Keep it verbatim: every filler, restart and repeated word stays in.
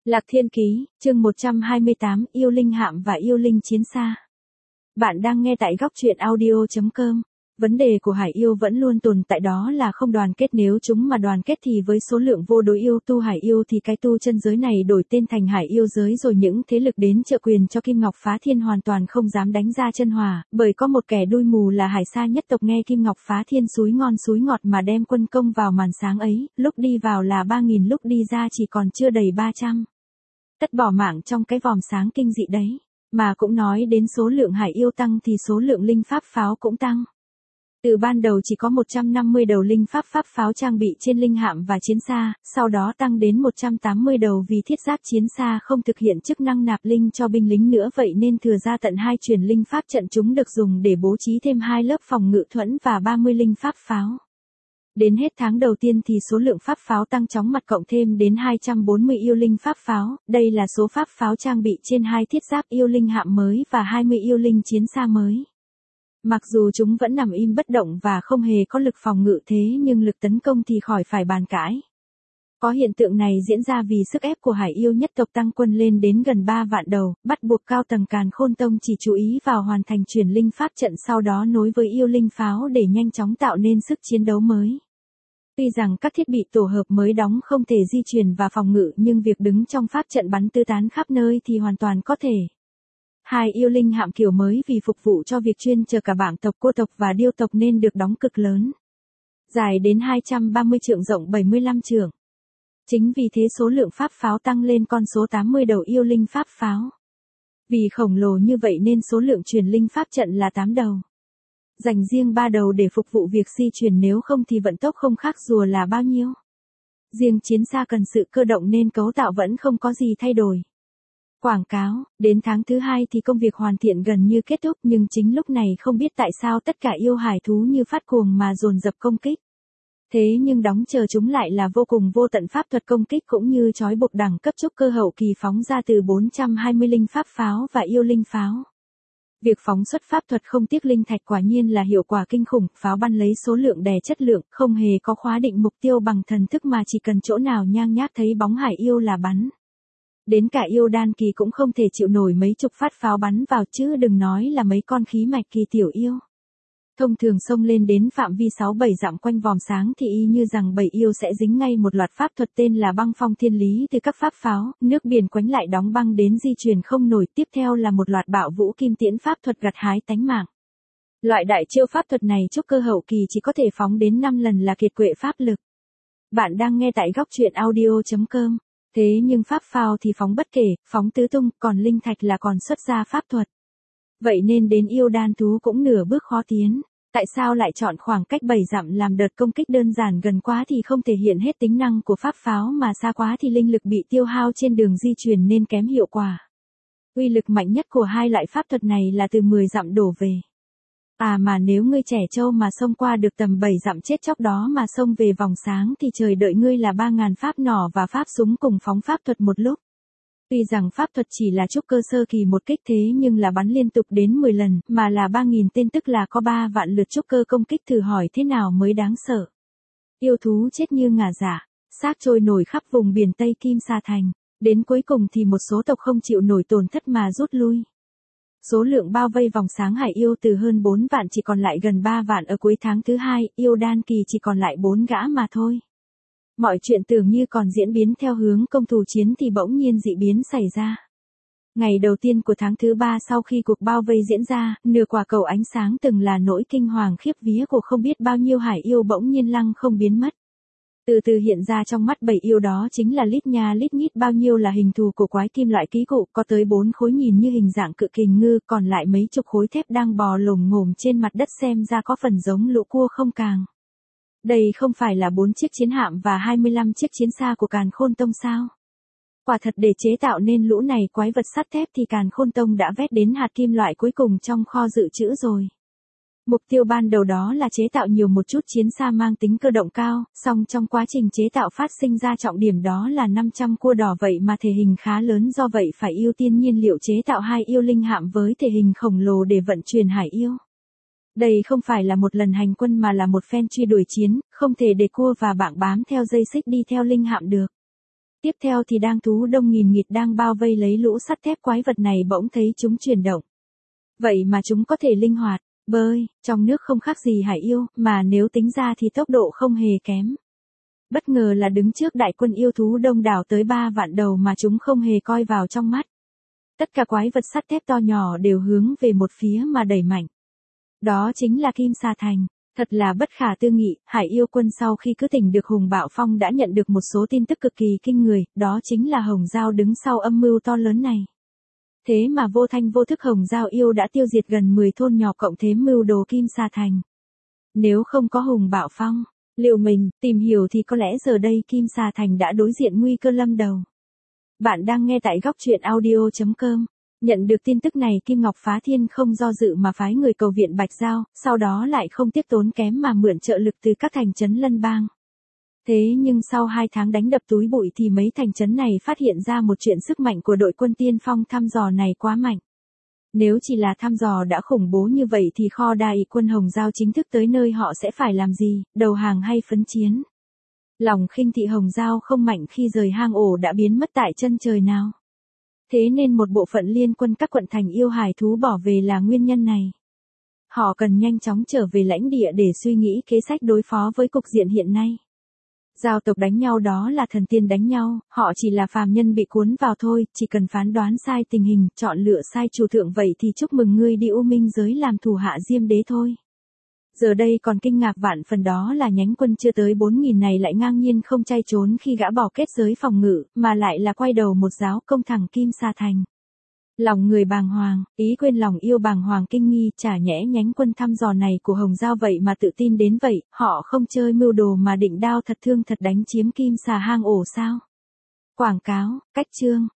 Lạc Thiên Ký, chương một trăm hai mươi tám, yêu linh hạm và yêu linh chiến xa. Bạn đang nghe tại góc truyện audio chấm com. Vấn đề của hải yêu vẫn luôn tồn tại, đó là không đoàn kết. Nếu chúng mà đoàn kết thì với số lượng vô đối yêu tu hải yêu thì cái tu chân giới này đổi tên thành hải yêu giới, rồi những thế lực đến trợ quyền cho Kim Ngọc Phá Thiên hoàn toàn không dám đánh ra chân hòa, bởi có một kẻ đuôi mù là Hải Sa nhất tộc nghe Kim Ngọc Phá Thiên xúi ngon xúi ngọt mà đem quân công vào màn sáng ấy, lúc đi vào là ba nghìn, lúc đi ra chỉ còn chưa đầy ba trăm. Tất bỏ mạng trong cái vòm sáng kinh dị đấy. Mà cũng nói đến số lượng hải yêu tăng thì số lượng linh pháp pháo cũng tăng. Từ ban đầu chỉ có một trăm năm mươi đầu linh pháp pháp pháo trang bị trên linh hạm và chiến xa, sau đó tăng đến một trăm tám mươi đầu vì thiết giáp chiến xa không thực hiện chức năng nạp linh cho binh lính nữa, vậy nên thừa ra tận hai truyền linh pháp trận, chúng được dùng để bố trí thêm hai lớp phòng ngự thuẫn và ba mươi linh pháp pháo. Đến hết tháng đầu tiên thì số lượng pháp pháo tăng chóng mặt, cộng thêm đến hai trăm bốn mươi yêu linh pháp pháo, đây là số pháp pháo trang bị trên hai thiết giáp yêu linh hạm mới và hai mươi yêu linh chiến xa mới. Mặc dù chúng vẫn nằm im bất động và không hề có lực phòng ngự, thế nhưng lực tấn công thì khỏi phải bàn cãi. Có hiện tượng này diễn ra vì sức ép của hải yêu nhất tộc tăng quân lên đến gần ba vạn đầu, bắt buộc cao tầng Càn Khôn Tông chỉ chú ý vào hoàn thành truyền linh pháp trận, sau đó nối với yêu linh pháo để nhanh chóng tạo nên sức chiến đấu mới. Tuy rằng các thiết bị tổ hợp mới đóng không thể di chuyển và phòng ngự, nhưng việc đứng trong pháp trận bắn tứ tán khắp nơi thì hoàn toàn có thể. Hai yêu linh hạm kiểu mới vì phục vụ cho việc chuyên chở cả bảng tộc, cô tộc và điêu tộc nên được đóng cực lớn. Dài đến hai trăm ba mươi trượng, rộng bảy mươi lăm trượng. Chính vì thế số lượng pháp pháo tăng lên con số tám mươi đầu yêu linh pháp pháo. Vì khổng lồ như vậy nên số lượng truyền linh pháp trận là tám đầu. Dành riêng ba đầu để phục vụ việc di chuyển, nếu không thì vận tốc không khác rùa là bao nhiêu. Riêng chiến xa cần sự cơ động nên cấu tạo vẫn không có gì thay đổi. Quảng cáo, đến tháng thứ hai thì công việc hoàn thiện gần như kết thúc, nhưng chính lúc này không biết tại sao tất cả yêu hải thú như phát cuồng mà dồn dập công kích. Thế nhưng đóng chờ chúng lại là vô cùng vô tận pháp thuật công kích cũng như trói buộc đẳng cấp trúc cơ hậu kỳ phóng ra từ bốn trăm hai mươi linh pháp pháo và yêu linh pháo. Việc phóng xuất pháp thuật không tiếc linh thạch quả nhiên là hiệu quả kinh khủng, pháo bắn lấy số lượng đè chất lượng, không hề có khóa định mục tiêu bằng thần thức mà chỉ cần chỗ nào nhang nhác thấy bóng hải yêu là bắn. Đến cả yêu đan kỳ cũng không thể chịu nổi mấy chục phát pháo bắn vào, chứ đừng nói là mấy con khí mạch kỳ tiểu yêu. Thông thường xông lên đến phạm vi sáu bảy dặm quanh vòm sáng thì y như rằng bầy yêu sẽ dính ngay một loạt pháp thuật tên là băng phong thiên lý từ các pháp pháo, nước biển quánh lại đóng băng đến di chuyển không nổi, tiếp theo là một loạt bạo vũ kim tiễn pháp thuật gặt hái tánh mạng. Loại đại chiêu pháp thuật này trúc cơ hậu kỳ chỉ có thể phóng đến năm lần là kiệt quệ pháp lực. Bạn đang nghe tại góc truyện audio chấm com. Thế nhưng pháp pháo thì phóng bất kể, phóng tứ tung, còn linh thạch là còn xuất ra pháp thuật. Vậy nên đến yêu đan thú cũng nửa bước khó tiến. Tại sao lại chọn khoảng cách bảy dặm làm đợt công kích đơn giản, gần quá thì không thể hiện hết tính năng của pháp pháo, mà xa quá thì linh lực bị tiêu hao trên đường di chuyển nên kém hiệu quả. Uy lực mạnh nhất của hai loại pháp thuật này là từ mười dặm đổ về. À mà nếu ngươi trẻ trâu mà xông qua được tầm bảy dặm chết chóc đó mà xông về vòng sáng thì trời đợi ngươi là ba ngàn pháp nỏ và pháp súng cùng phóng pháp thuật một lúc. Tuy rằng pháp thuật chỉ là trúc cơ sơ kỳ một kích, thế nhưng là bắn liên tục đến mười lần, mà là ba nghìn tên, tức là có ba vạn lượt trúc cơ công kích, thử hỏi thế nào mới đáng sợ. Yêu thú chết như ngả dạ, xác trôi nổi khắp vùng biển Tây Kim Sa Thành. Đến cuối cùng thì một số tộc không chịu nổi tổn thất mà rút lui. Số lượng bao vây vòng sáng hải yêu từ hơn bốn vạn chỉ còn lại gần ba vạn ở cuối tháng thứ hai, yêu đan kỳ chỉ còn lại bốn gã mà thôi. Mọi chuyện tưởng như còn diễn biến theo hướng công thủ chiến thì bỗng nhiên dị biến xảy ra. Ngày đầu tiên của tháng thứ ba sau khi cuộc bao vây diễn ra, nửa quả cầu ánh sáng từng là nỗi kinh hoàng khiếp vía của không biết bao nhiêu hải yêu bỗng nhiên lăng không biến mất. Từ từ hiện ra trong mắt bầy yêu, đó chính là lít nha lít nhít bao nhiêu là hình thù của quái kim loại ký cụ, có tới bốn khối nhìn như hình dạng cự kình ngư, còn lại mấy chục khối thép đang bò lồm ngồm trên mặt đất, xem ra có phần giống lũ cua không càng. Đây không phải là bốn chiếc chiến hạm và hai mươi lăm chiếc chiến xa của Càn Khôn Tông sao? Quả thật để chế tạo nên lũ này quái vật sắt thép thì Càn Khôn Tông đã vét đến hạt kim loại cuối cùng trong kho dự trữ rồi. Mục tiêu ban đầu đó là chế tạo nhiều một chút chiến xa mang tính cơ động cao, song trong quá trình chế tạo phát sinh ra trọng điểm đó là năm trăm cua đỏ, vậy mà thể hình khá lớn, do vậy phải ưu tiên nhiên liệu chế tạo hai yêu linh hạm với thể hình khổng lồ để vận chuyển hải yêu. Đây không phải là một lần hành quân mà là một phen truy đuổi chiến, không thể để cua và bảng bám theo dây xích đi theo linh hạm được. Tiếp theo thì đang thú đông nghìn nghịt đang bao vây lấy lũ sắt thép quái vật này bỗng thấy chúng chuyển động. Vậy mà chúng có thể linh hoạt, bơi, trong nước không khác gì hải yêu, mà nếu tính ra thì tốc độ không hề kém. Bất ngờ là đứng trước đại quân yêu thú đông đảo tới ba vạn đầu mà chúng không hề coi vào trong mắt. Tất cả quái vật sắt thép to nhỏ đều hướng về một phía mà đẩy mạnh. Đó chính là Kim Sa Thành. Thật là bất khả tư nghị, hải yêu quân sau khi cứ tỉnh được Hùng Bạo Phong đã nhận được một số tin tức cực kỳ kinh người, đó chính là Hồng Giao đứng sau âm mưu to lớn này. Thế mà vô thanh vô thức Hồng Giao yêu đã tiêu diệt gần mười thôn nhỏ cộng thêm mưu đồ Kim Sa Thành. Nếu không có Hùng Bạo Phong, liệu mình, tìm hiểu thì có lẽ giờ đây Kim Sa Thành đã đối diện nguy cơ lâm đầu. Bạn đang nghe tại góc truyện audio chấm com. Nhận được tin tức này Kim Ngọc Phá Thiên không do dự mà phái người cầu viện Bạch Giao, sau đó lại không tiếc tốn kém mà mượn trợ lực từ các thành trấn lân bang. Thế nhưng sau hai tháng đánh đập túi bụi thì mấy thành trấn này phát hiện ra một chuyện sức mạnh của đội quân tiên phong thăm dò này quá mạnh. Nếu chỉ là thăm dò đã khủng bố như vậy thì kho đại quân Hồng Giao chính thức tới nơi họ sẽ phải làm gì, đầu hàng hay phấn chiến? Lòng khinh thị Hồng Giao không mạnh khi rời hang ổ đã biến mất tại chân trời nào. Thế nên một bộ phận liên quân các quận thành yêu hải thú bỏ về là nguyên nhân này. Họ cần nhanh chóng trở về lãnh địa để suy nghĩ kế sách đối phó với cục diện hiện nay. Giao tộc đánh nhau đó là thần tiên đánh nhau, họ chỉ là phàm nhân bị cuốn vào thôi, chỉ cần phán đoán sai tình hình, chọn lựa sai chủ thượng vậy thì chúc mừng ngươi đi U Minh giới làm thủ hạ Diêm Đế thôi. Giờ đây còn kinh ngạc vạn phần đó là nhánh quân chưa tới bốn nghìn này lại ngang nhiên không chay trốn khi gã bỏ kết giới phòng ngự, mà lại là quay đầu một giáo công thẳng Kim Sa Thành. Lòng người bàng hoàng, ý quên lòng yêu bàng hoàng kinh nghi, chả nhẽ nhánh quân thăm dò này của Hồng Giao vậy mà tự tin đến vậy, họ không chơi mưu đồ mà định đao thật thương thật đánh chiếm Kim Sa hang ổ sao? Quảng cáo, cách chương.